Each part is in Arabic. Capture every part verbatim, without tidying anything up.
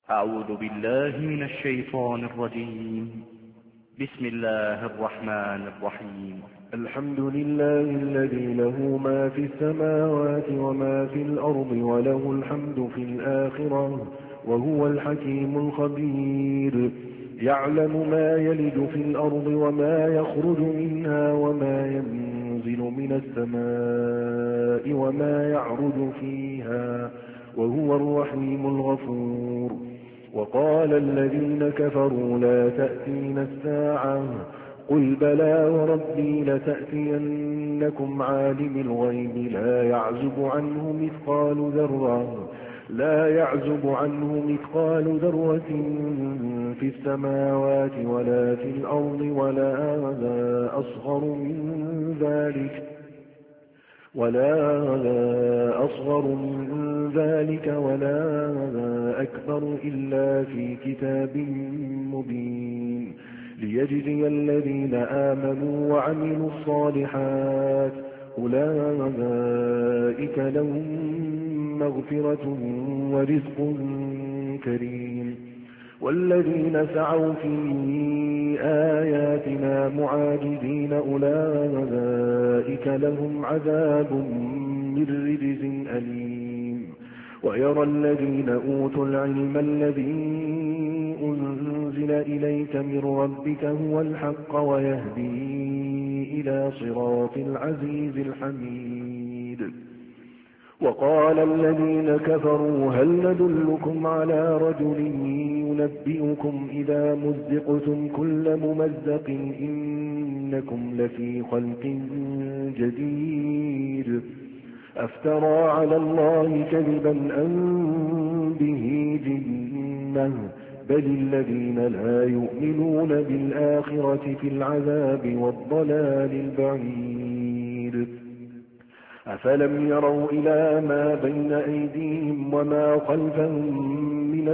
أعوذ بالله من الشيطان الرجيم. بسم الله الرحمن الرحيم. الحمد لله الذي له ما في السماوات وما في الأرض وله الحمد في الآخرة وهو الحكيم الخبير. يعلم ما يلج في الأرض وما يخرج منها وما ينزل من السماء وما يعرج فيها وهو الرحيم الغفور. وقال الذين كفروا لا تأتينا الساعة قل بلى وربي لتأتينكم عالم الغيب لا يعزب عنه مثقال ذرة لا يعزب عنه مثقال ذرة في السماوات ولا في الأرض ولا أصغر من ذلك ولا أصغر من ذلك ولا أكبر إلا في كتاب مبين ليجزي الذين آمنوا وعملوا الصالحات أولئك لهم مغفرة ورزق كريم. والذين سعوا في آياتنا معاجزين أولئك لهم عذاب من رجز أليم. ويرى الذين أوتوا العلم الذي أنزل إليك من ربك هو الحق ويهدي إلى صراط العزيز الحميد. وقال الذين كفروا هل ندلكم على رجل ينبئكم إذا مزقتم كل ممزق إنكم لفي خلق جديد أفترى على الله كذبا أم به جنة بل الذين لا يؤمنون بالآخرة في العذاب والضلال البعيد. أفلم يروا إلى ما بين أيديهم وما خلفهم من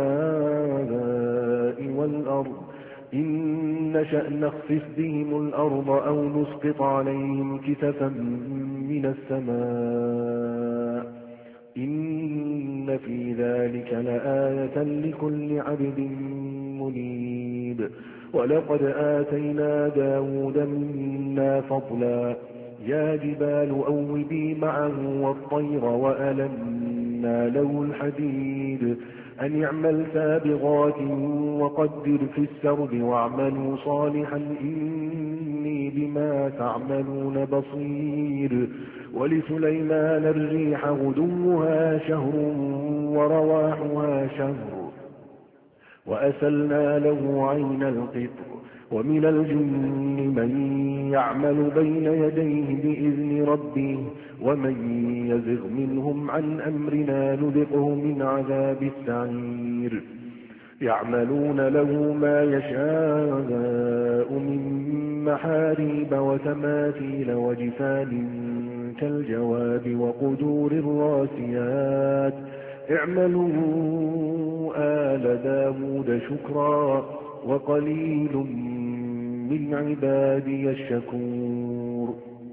السماء والأرض إن نشأ نخسف بهم الأرض أو نسقط عليهم كسفا من السماء إن في ذلك لآية لكل عبد منيب. ولقد آتينا داود منا فضلا يا جبال أوبي معه والطير وألنا له الحديد أن اعمل سابغات وقدر في السرد واعملوا صالحا إني بما تعملون بصير. ولسليمان الريح غدوها شهر ورواحها شهر وأسلنا له عين القطر. ومن الجن من يعمل بين يديه بإذن ربه ومن يزغ منهم عن أمرنا نذقه من عذاب السعير. يعملون له ما يشاء من محاريب وتماثيل وجفان كالجواب وقدور الراسيات اعملوا آل داود شكرا وقليل من عبادي الشكور.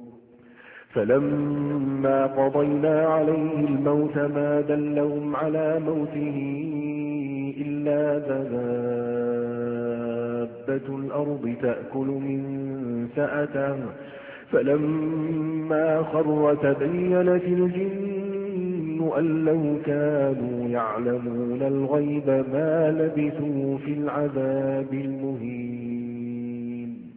فلما قضينا عليه الموت ما دلهم على موته إلا دابة الأرض تأكل من سأته فلما خر تبينت الجن أن لو كانوا يعلمون الغيب ما لبثوا في العذاب المهين.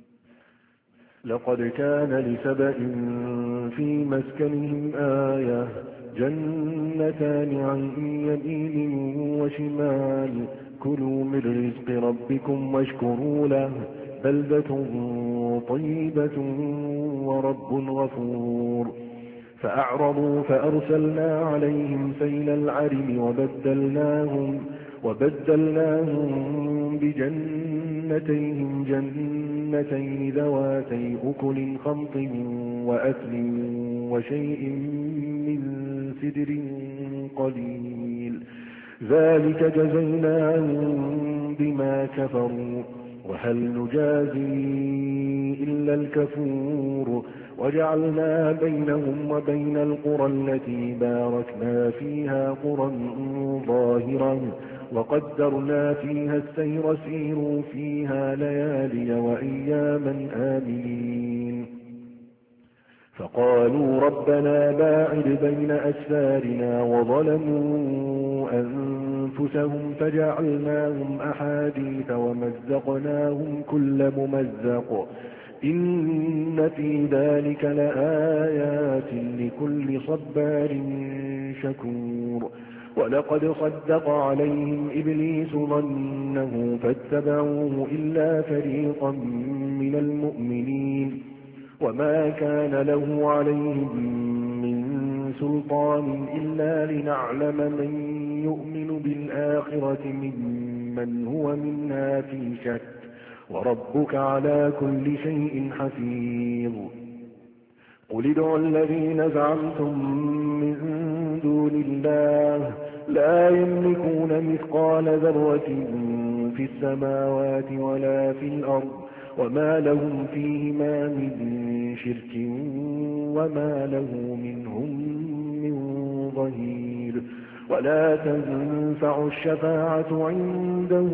لقد كان لسبأ في مسكنهم آية جنتان عن يمين وشمال كلوا من رزق ربكم واشكروا له بلدة طيبة ورب غفور. فأعرضوا فأرسلنا عليهم سيل العرم وبدلناهم, وبدلناهم بجنتيهم جنتين ذواتي أكل خمط وأثل وشيء من سدر قليل ذلك جزيناهم بما كفروا وهل نجازي إلا الكفور. وجعلنا بينهم وبين القرى التي باركنا فيها قرى ظاهرة وقدرنا فيها السير سيروا فيها ليالي وأياما آمنين فقالوا ربنا باعد بين أسفارنا وظلموا أنفسهم فجعلناهم أحاديث ومزقناهم كل ممزق إن في ذلك لآيات لكل صبار شكور ولقد صدق عليهم إبليس ظنه فاتبعوه إلا فريقا من المؤمنين وما كان له عليهم من سلطان إلا لنعلم من يؤمن بالآخرة ممن هو منها في شك وربك على كل شيء حفيظ قل ادعوا الذين زعمتم من دون الله لا يملكون مثقال ذرة في السماوات ولا في الأرض وما لهم فيهما من شرك وما له منهم من ظهير ولا تنفع الشفاعة عنده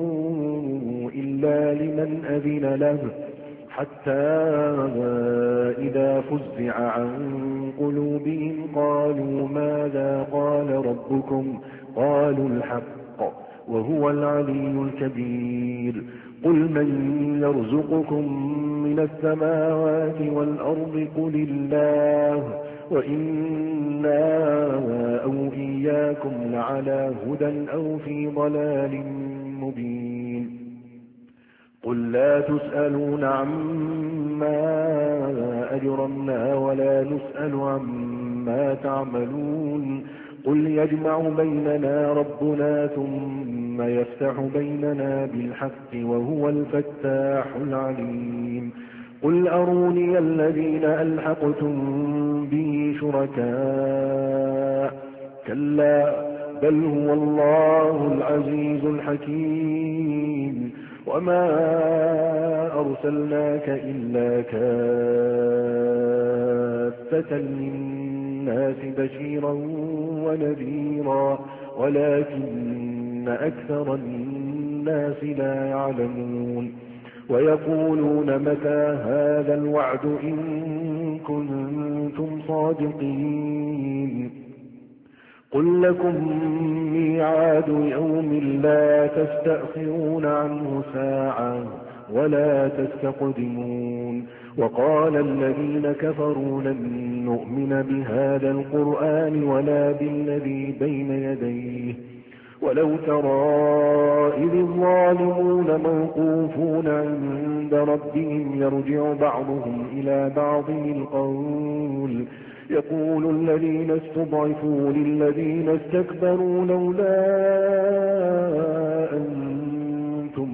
إلا لمن أذن له حتى إذا فزع عن قلوبهم قالوا ماذا قال ربكم قالوا الحق وهو العلي الكبير قل من يرزقكم من السماوات والأرض قل الله وإنا أو إياكم لعلى هدى أو في ضلال مبين قل لا تسألون عما أجرمنا ولا نسأل عما تعملون قل يجمع بيننا ربنا ثم يفتح بيننا بالحق وهو الفتاح العليم قل أروني الذين ألحقتم به شركاء كلا بل هو الله العزيز الحكيم وما أرسلناك إلا كافة للناس بشيرا ونذيرا ولكن أكثر الناس لا يعلمون ويقولون متى هذا الوعد إن كنتم صادقين قل لكم ميعاد يوم لا تستأخرون عنه ساعة ولا تستقدمون وقال الذين كفروا لن نؤمن بهذا القرآن ولا بالذي بين يديه ولو ترى إذ الظالمون موقوفون عند ربهم يرجع بعضهم إلى بعض القول يقول الذين استضعفوا للذين استكبروا لولا أنتم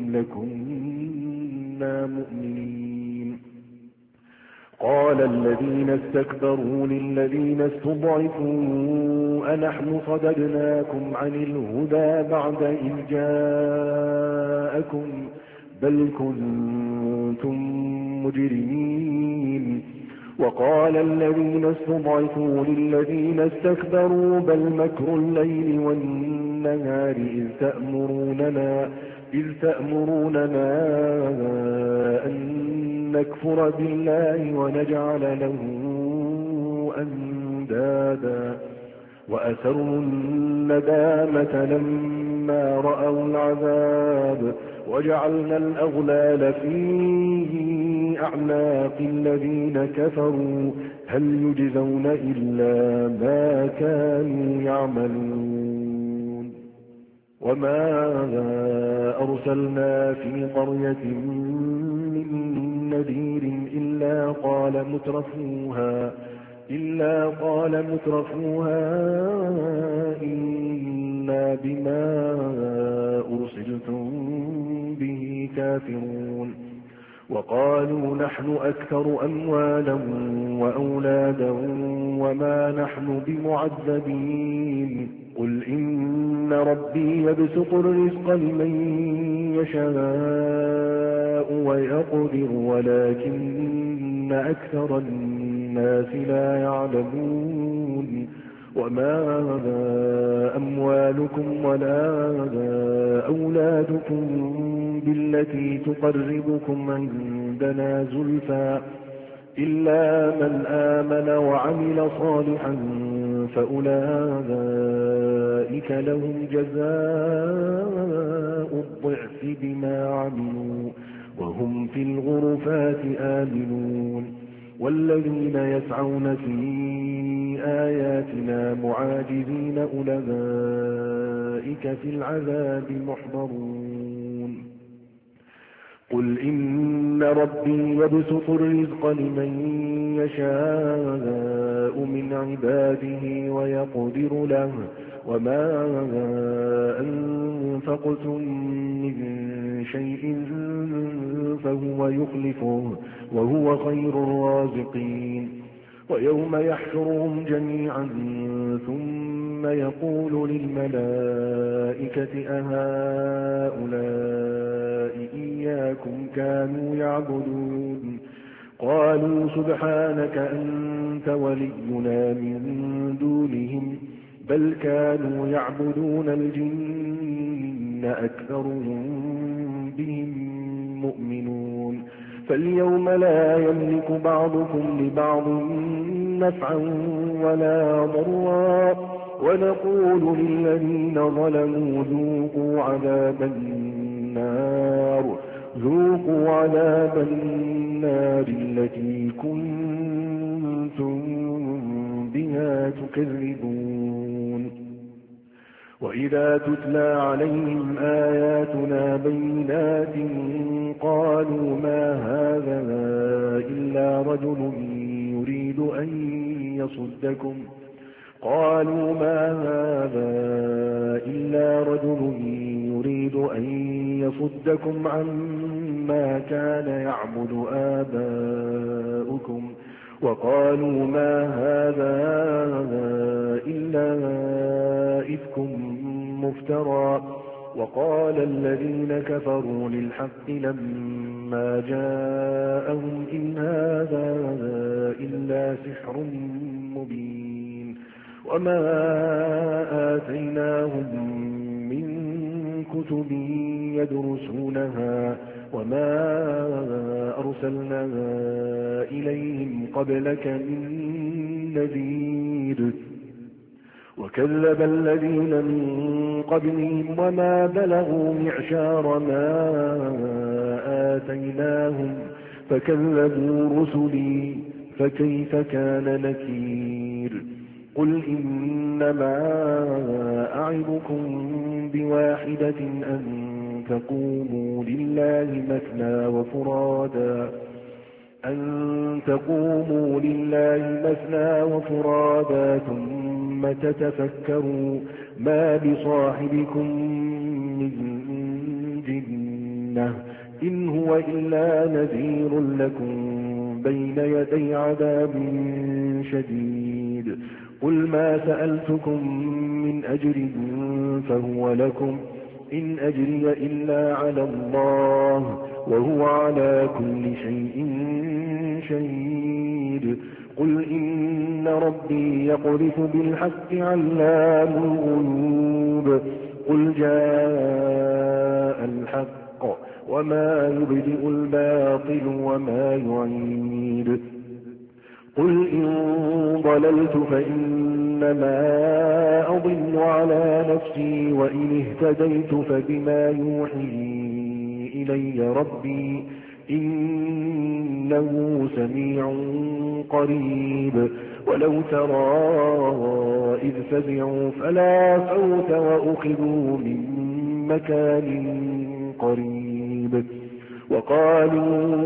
لكنا مؤمنين قال الذين استكبروا للذين استضعفوا أنحن صددناكم عن الهدى بعد إذ جاءكم بل كنتم مجرمين وقال الذين استضعفوا للذين استكبروا بل مكر الليل والنهار إذ تأمروننا, إذ تأمروننا أن نكفر بالله ونجعل له أندادا وأسروا الندامة لما رأوا العذاب وجعلنا الأغلال في أعناق الذين كفروا هل يجزون إلا ما كانوا يعملون وما أرسلنا في قرية من نذير إلا قال مترفوها إلا قال مترفوها إنا بما أرسلتم به كافرون وقالوا نحن أكثر أموالا وأولادا وما نحن بمعذبين قل إن ربي يبسط الرزق لمن يشاء ويقدر ولكن ولكن أكثر الناس لا يعلمون وما أموالكم ولا أولادكم بالتي تقربكم عندنا زلفى إلا من آمن وعمل صالحا فأولئك لهم جزاء الضعف بما عملوا وهم في الغرفات آمنون والذين يسعون في آياتنا معاجزين أولئك في العذاب محضرون قل إن ربي يبسط الرزق لمن يشاء من عباده ويقدر له وما أنفقتم من شيء فهو يخلفه وهو خير الرازقين ويوم يحشرهم جميعا ثم يقول للملائكة أهؤلاء إياكم كانوا يعبدون قالوا سبحانك أنت ولينا من دونهم بل كانوا يعبدون الجن أكثرهم بهم مؤمنون فاليوم لا يملك بعضكم لبعض نفعا ولا ضرا ونقول للذين ظلموا ذوقوا عذاب النار ذوقوا عذاب النار التي كنتم بها تكذبون وإذا تتلى عليهم آياتنا بينات قالوا ما هذا إلا رجل يريد أن يصدكم قالوا ما هذا إلا رجل يريد أن يصدكم عما كان يعبد آباؤكم وقالوا ما هذا إلا إفك مفترى وقال الذين كفروا للحق لما جاءهم إن هذا إلا سحر مبين وما آتيناهم من كتب يدرسونها وما أرسلنا إليهم قبلك من نذير وكذب الذين من قبلهم وما بلغوا معشار ما آتيناهم فكذبوا رسلي فكيف كان نكير قل إنما أعظكم بواحدة أن تقوموا لله مثنى وفرادا أن تقوموا لله مثنى وفرادا ثم تتفكروا ما بصاحبكم من جنة إن هو إلا نذير لكم بين يدي عذاب شديد قل ما سألتكم من أجر فهو لكم إن أجري إلا على الله وهو على كل شيء شهيد قل إن ربي يقذف بالحق علام الغيوب قل جاء الحق وما يبدئ الباطل وما يعيد قل إن ضللت فإنما أضل على نفسي وإن اهتديت فبما يوحي إلي ربي إنه سميع قريب ولو ترى إذ فزعوا فلا فوت وأخذوا من مكان قريب وقالوا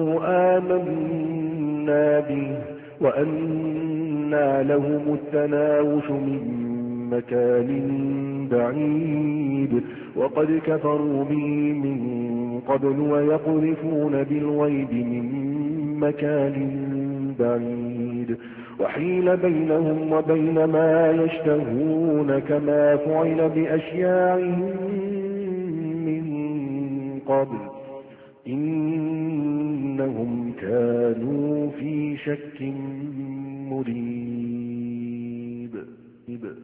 آمنا به وأنى لهم التناوش من مكان بعيد وقد كفروا به من قبل ويقذفون بالغيب من مكان بعيد وحيل بينهم وبين ما يشتهون كما فعل بأشياعهم من قبل إنهم كانوا في شك مريب.